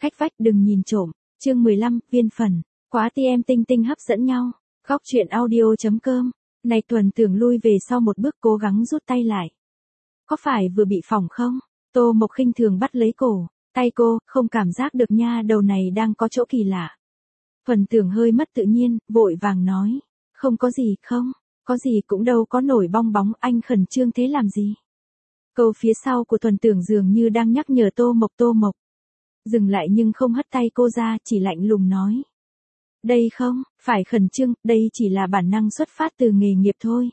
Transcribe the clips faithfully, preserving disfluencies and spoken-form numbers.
Cách vách đừng nhìn trộm. Chương mười lăm, viên phần. Quá ti em tinh tinh hấp dẫn nhau. Góc truyện audio.com. Này Tuần Tưởng lui về sau một bước cố gắng rút tay lại. Có phải vừa bị phỏng không? Tô Mộc khinh thường bắt lấy cổ. Tay cô, không cảm giác được nha, đầu này đang có chỗ kỳ lạ. Tuần Tưởng hơi mất tự nhiên, vội vàng nói. Không có gì không, có gì cũng đâu có nổi bong bóng, anh khẩn trương thế làm gì? Câu phía sau của Tuần Tưởng dường như đang nhắc nhở Tô Mộc. Tô Mộc dừng lại nhưng không hất tay cô ra, chỉ lạnh lùng nói. Đây không, phải khẩn trương, đây chỉ là bản năng xuất phát từ nghề nghiệp thôi.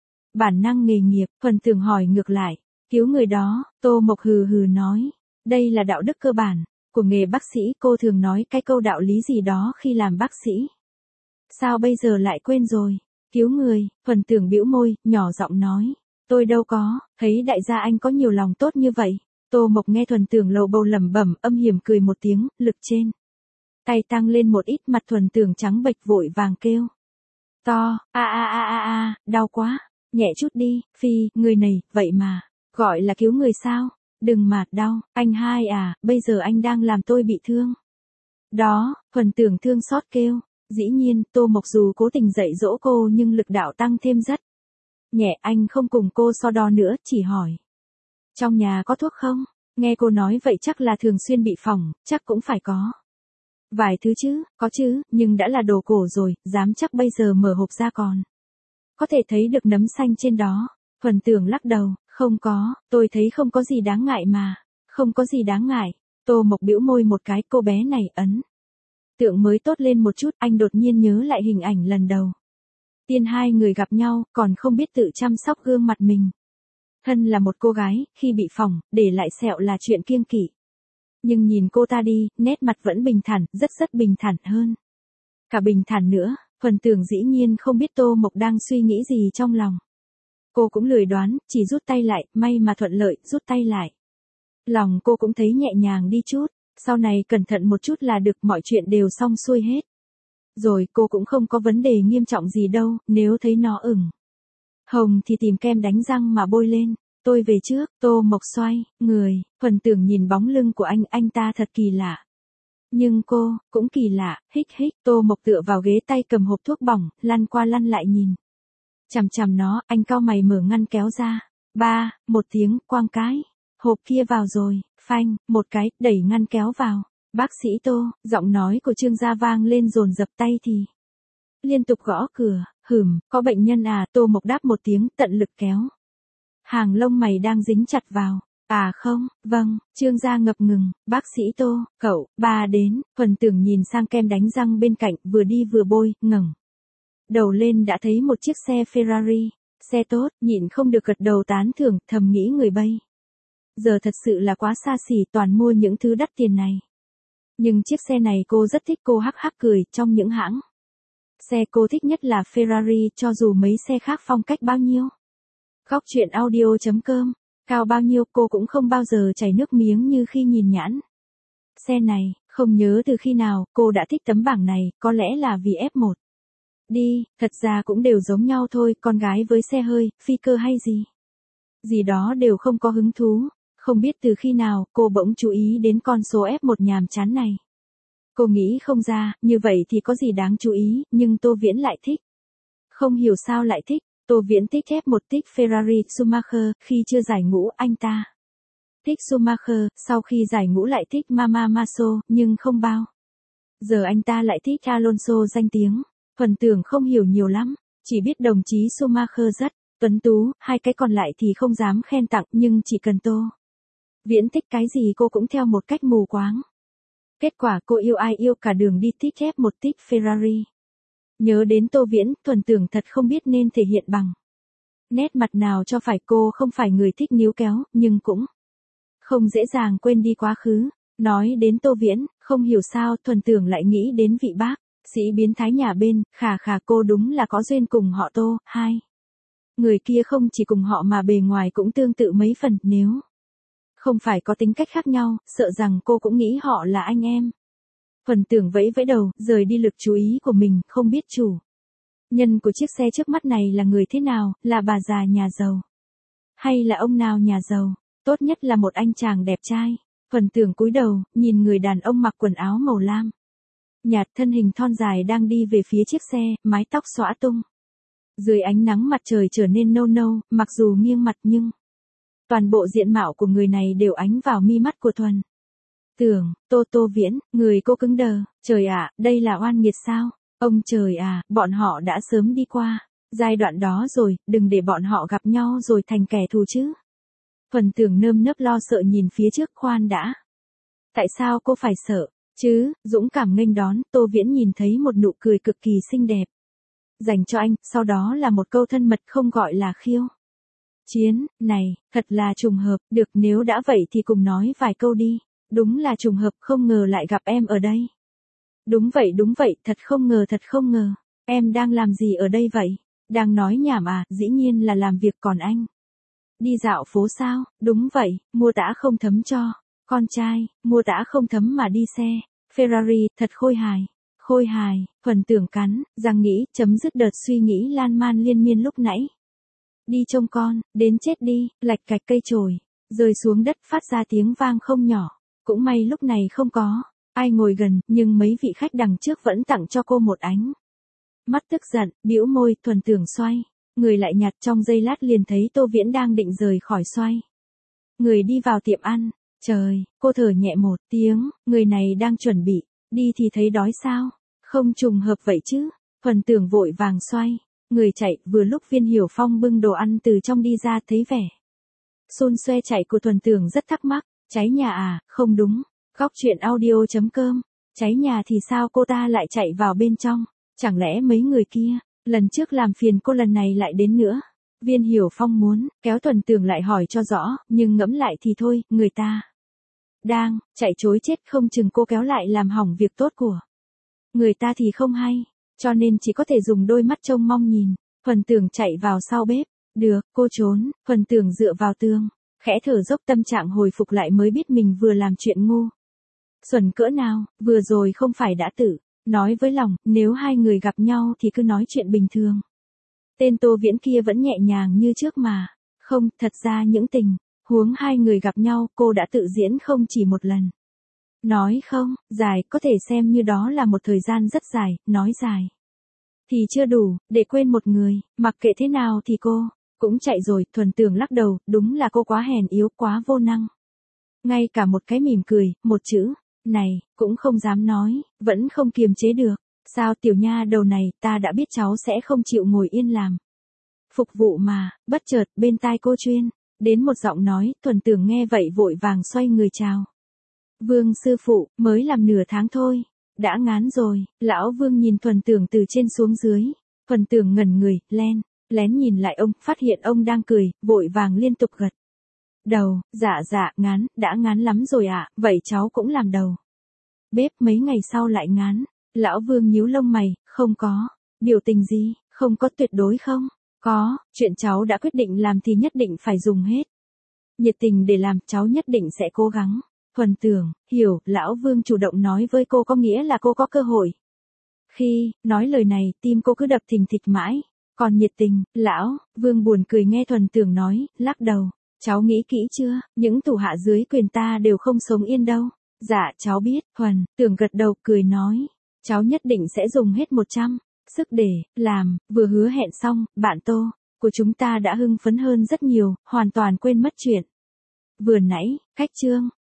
Bản năng nghề nghiệp, Tuần Tưởng hỏi ngược lại. Cứu người đó, Tô Mộc hừ hừ nói. Đây là đạo đức cơ bản của nghề bác sĩ, cô thường nói cái câu đạo lý gì đó khi làm bác sĩ. Sao bây giờ lại quên rồi? Cứu người, Tuần Tưởng bĩu môi, nhỏ giọng nói. Tôi đâu có, thấy đại gia anh có nhiều lòng tốt như vậy. Tô Mộc nghe Tuần Tưởng lầu bầu lẩm bẩm, âm hiểm cười một tiếng, lực trên tay tăng lên một ít, mặt Tuần Tưởng trắng bệch, vội vàng kêu. To, a a a a a, đau quá, nhẹ chút đi, Phi, người này, vậy mà, gọi là cứu người sao? Đừng mà, đau, anh hai à, bây giờ anh đang làm tôi bị thương. Đó, Tuần Tưởng thương xót kêu. Dĩ nhiên, Tô Mộc dù cố tình dạy dỗ cô nhưng lực đạo tăng thêm rất nhẹ, anh không cùng cô so đo nữa, chỉ hỏi. Trong nhà có thuốc không? Nghe cô nói vậy chắc là thường xuyên bị phỏng, chắc cũng phải có. Vài thứ chứ, có chứ, nhưng đã là đồ cổ rồi, dám chắc bây giờ mở hộp ra còn có thể thấy được nấm xanh trên đó. Tuần Tưởng lắc đầu, không có, tôi thấy không có gì đáng ngại mà, không có gì đáng ngại. Tô Mộc bĩu môi một cái, cô bé này ấn tượng mới tốt lên một chút, anh đột nhiên nhớ lại hình ảnh lần đầu tiên hai người gặp nhau, còn không biết tự chăm sóc gương mặt mình. Thân là một cô gái, khi bị phỏng, để lại sẹo là chuyện kiêng kỵ. Nhưng nhìn cô ta đi, nét mặt vẫn bình thản, rất rất bình thản hơn. Cả bình thản nữa, Tuần Tưởng dĩ nhiên không biết Tô Mộc đang suy nghĩ gì trong lòng. Cô cũng lười đoán, chỉ rút tay lại, may mà thuận lợi, rút tay lại. Lòng cô cũng thấy nhẹ nhàng đi chút, sau này cẩn thận một chút là được, mọi chuyện đều xong xuôi hết. Rồi cô cũng không có vấn đề nghiêm trọng gì đâu, nếu thấy nó ửng hồng thì tìm kem đánh răng mà bôi lên. Tôi về trước. Tô Mộc xoay người, Tuần Tưởng nhìn bóng lưng của anh, anh ta thật kỳ lạ. Nhưng cô, cũng kỳ lạ, hích hích. Tô Mộc tựa vào ghế, tay cầm hộp thuốc bỏng, lăn qua lăn lại nhìn chằm chằm nó, anh cau mày mở ngăn kéo ra. Ba, một tiếng, quang cái. Hộp kia vào rồi, phanh, một cái, đẩy ngăn kéo vào. Bác sĩ Tô, giọng nói của Trương Gia vang lên dồn dập, tay thì liên tục gõ cửa. Hừm, có bệnh nhân à? Tô Mộc đáp một tiếng, tận lực kéo hàng lông mày đang dính chặt vào. À không, vâng. Trương Gia ngập ngừng. Bác sĩ Tô, cậu, ba đến. Tuần Tưởng nhìn sang kem đánh răng bên cạnh, vừa đi vừa bôi, ngẩng đầu lên đã thấy một chiếc xe Ferrari. Xe tốt, nhịn không được gật đầu tán thưởng, thầm nghĩ người bây giờ thật sự là quá xa xỉ, toàn mua những thứ đắt tiền này. Nhưng chiếc xe này cô rất thích, cô hắc hắc cười, trong những hãng xe cô thích nhất là Ferrari, cho dù mấy xe khác phong cách bao nhiêu. Góc truyện audio.com, cao bao nhiêu cô cũng không bao giờ chảy nước miếng như khi nhìn nhãn xe này. Không nhớ từ khi nào cô đã thích tấm bảng này, có lẽ là vì ép một. Đi, thật ra cũng đều giống nhau thôi, con gái với xe hơi, phi cơ hay gì gì đó đều không có hứng thú. Không biết từ khi nào, cô bỗng chú ý đến con số ép một nhàm chán này. Cô nghĩ không ra, như vậy thì có gì đáng chú ý, nhưng Tô Viễn lại thích. Không hiểu sao lại thích. Tô Viễn thích ép một, thích Ferrari. Schumacher, khi chưa giải ngũ anh ta thích Schumacher, sau khi giải ngũ lại thích Mama Maso, nhưng không bao giờ anh ta lại thích Alonso danh tiếng. Tuần Tưởng không hiểu nhiều lắm, chỉ biết đồng chí Schumacher rất tuấn tú, hai cái còn lại thì không dám khen tặng, nhưng chỉ cần Tô Viễn thích cái gì cô cũng theo một cách mù quáng. Kết quả cô yêu ai yêu cả đường đi, thích ép một, thích Ferrari. Nhớ đến Tô Viễn, Tuần Tưởng thật không biết nên thể hiện bằng nét mặt nào cho phải. Cô không phải người thích níu kéo, nhưng cũng không dễ dàng quên đi quá khứ. Nói đến Tô Viễn, không hiểu sao Tuần Tưởng lại nghĩ đến vị bác sĩ biến thái nhà bên. Khà khà, cô đúng là có duyên cùng họ Tô. Hai người kia không chỉ cùng họ mà bề ngoài cũng tương tự mấy phần, nếu không phải có tính cách khác nhau, sợ rằng cô cũng nghĩ họ là anh em. Tuần Tưởng vẫy vẫy đầu, rời đi lực chú ý của mình, không biết chủ nhân của chiếc xe trước mắt này là người thế nào, là bà già nhà giàu hay là ông nào nhà giàu. Tốt nhất là một anh chàng đẹp trai, Thuần Tưởng cúi đầu, nhìn người đàn ông mặc quần áo màu lam nhạt, thân hình thon dài đang đi về phía chiếc xe, mái tóc xõa tung. Dưới ánh nắng mặt trời trở nên nâu nâu, mặc dù nghiêng mặt nhưng toàn bộ diện mạo của người này đều ánh vào mi mắt của Thuần Tưởng. Tô Tô Viễn, người cô cứng đờ, trời ạ, đây là oan nghiệt sao? Ông trời à, bọn họ đã sớm đi qua giai đoạn đó rồi, đừng để bọn họ gặp nhau rồi thành kẻ thù chứ. Thuần Tưởng nơm nớp lo sợ nhìn phía trước. Khoan đã. Tại sao cô phải sợ chứ? Dũng cảm nghênh đón. Tô Viễn nhìn thấy một nụ cười cực kỳ xinh đẹp dành cho anh, sau đó là một câu thân mật không gọi là khiêu chiến. Này, thật là trùng hợp, được, nếu đã vậy thì cùng nói vài câu đi. Đúng là trùng hợp, không ngờ lại gặp em ở đây. Đúng vậy đúng vậy, thật không ngờ thật không ngờ. Em đang làm gì ở đây vậy? Đang nói nhảm à? Dĩ nhiên là làm việc. Còn anh? Đi dạo phố sao? Đúng vậy, mua tã không thấm cho con trai, mua tã không thấm mà đi xe Ferrari, thật khôi hài. Khôi hài. Thuần Tưởng cắn răng nghĩ, chấm dứt đợt suy nghĩ lan man liên miên lúc nãy. Đi trông con, đến chết đi. Lạch cạch, cây chổi rơi xuống đất phát ra tiếng vang không nhỏ. Cũng may lúc này không có ai ngồi gần, nhưng mấy vị khách đằng trước vẫn tặng cho cô một ánh mắt tức giận. Bĩu môi. Thuần Tưởng xoay người lại nhặt, trong giây lát liền thấy Tô Viễn đang định rời khỏi, xoay người đi vào tiệm ăn. Trời, cô thở nhẹ một tiếng, người này đang chuẩn bị đi thì thấy đói sao? Không trùng hợp vậy chứ? Thuần Tưởng vội vàng xoay người chạy, vừa lúc Viên Hiểu Phong bưng đồ ăn từ trong đi ra, thấy vẻ xôn xoe chạy của Thuần Tưởng rất thắc mắc. Cháy nhà à? Không đúng. Góc truyện audio chấm com. Cháy nhà thì sao cô ta lại chạy vào bên trong? Chẳng lẽ mấy người kia lần trước làm phiền cô lần này lại đến nữa? Viên Hiểu Phong muốn kéo Thuần Tưởng lại hỏi cho rõ, nhưng ngẫm lại thì thôi, người ta đang chạy trối chết, không chừng cô kéo lại làm hỏng việc tốt của người ta thì không hay, cho nên chỉ có thể dùng đôi mắt trông mong nhìn. Thuần Tưởng chạy vào sau bếp. Được, cô trốn. Thuần Tưởng dựa vào tường, khẽ thở dốc, tâm trạng hồi phục lại mới biết mình vừa làm chuyện ngu xuẩn cỡ nào. Vừa rồi không phải đã tự nói với lòng, nếu hai người gặp nhau thì cứ nói chuyện bình thường. Tên Tô Viễn kia vẫn nhẹ nhàng như trước mà. Không, thật ra những tình huống hai người gặp nhau, cô đã tự diễn không chỉ một lần. Nói không, dài, có thể xem như đó là một thời gian rất dài. Nói dài thì chưa đủ để quên một người. Mặc kệ thế nào thì cô cũng chạy rồi. Thuần Tưởng lắc đầu, đúng là cô quá hèn yếu, quá vô năng. Ngay cả một cái mỉm cười, một chữ này cũng không dám nói, vẫn không kiềm chế được. Sao tiểu nha đầu này, ta đã biết cháu sẽ không chịu ngồi yên làm phục vụ mà. Bất chợt bên tai cô truyền đến một giọng nói. Thuần Tưởng nghe vậy vội vàng xoay người chào. Vương sư phụ, mới làm nửa tháng thôi, đã ngán rồi. Lão Vương nhìn Thuần Tưởng từ trên xuống dưới. Thuần Tưởng ngẩn người, len lén nhìn lại ông, phát hiện ông đang cười, vội vàng liên tục gật đầu. Dạ dạ, ngán, đã ngán lắm rồi ạ. À, vậy cháu cũng làm đầu bếp. Mấy ngày sau lại ngán. Lão Vương nhíu lông mày, không có biểu tình gì? Không có tuyệt đối không? Có, chuyện cháu đã quyết định làm thì nhất định phải dùng hết nhiệt tình để làm, cháu nhất định sẽ cố gắng. Thuần Tưởng hiểu. Lão Vương chủ động nói với cô có nghĩa là cô có cơ hội. Khi nói lời này, tim cô cứ đập thình thịch mãi. Còn nhiệt tình, Lão Vương buồn cười nghe Thuần Tưởng nói, lắc đầu. Cháu nghĩ kỹ chưa? Những thủ hạ dưới quyền ta đều không sống yên đâu. Dạ, cháu biết. Thuần Tưởng gật đầu, cười nói. Cháu nhất định sẽ dùng hết một trăm sức để làm. Vừa hứa hẹn xong, bạn Tô của chúng ta đã hưng phấn hơn rất nhiều, hoàn toàn quên mất chuyện vừa nãy. Khách trương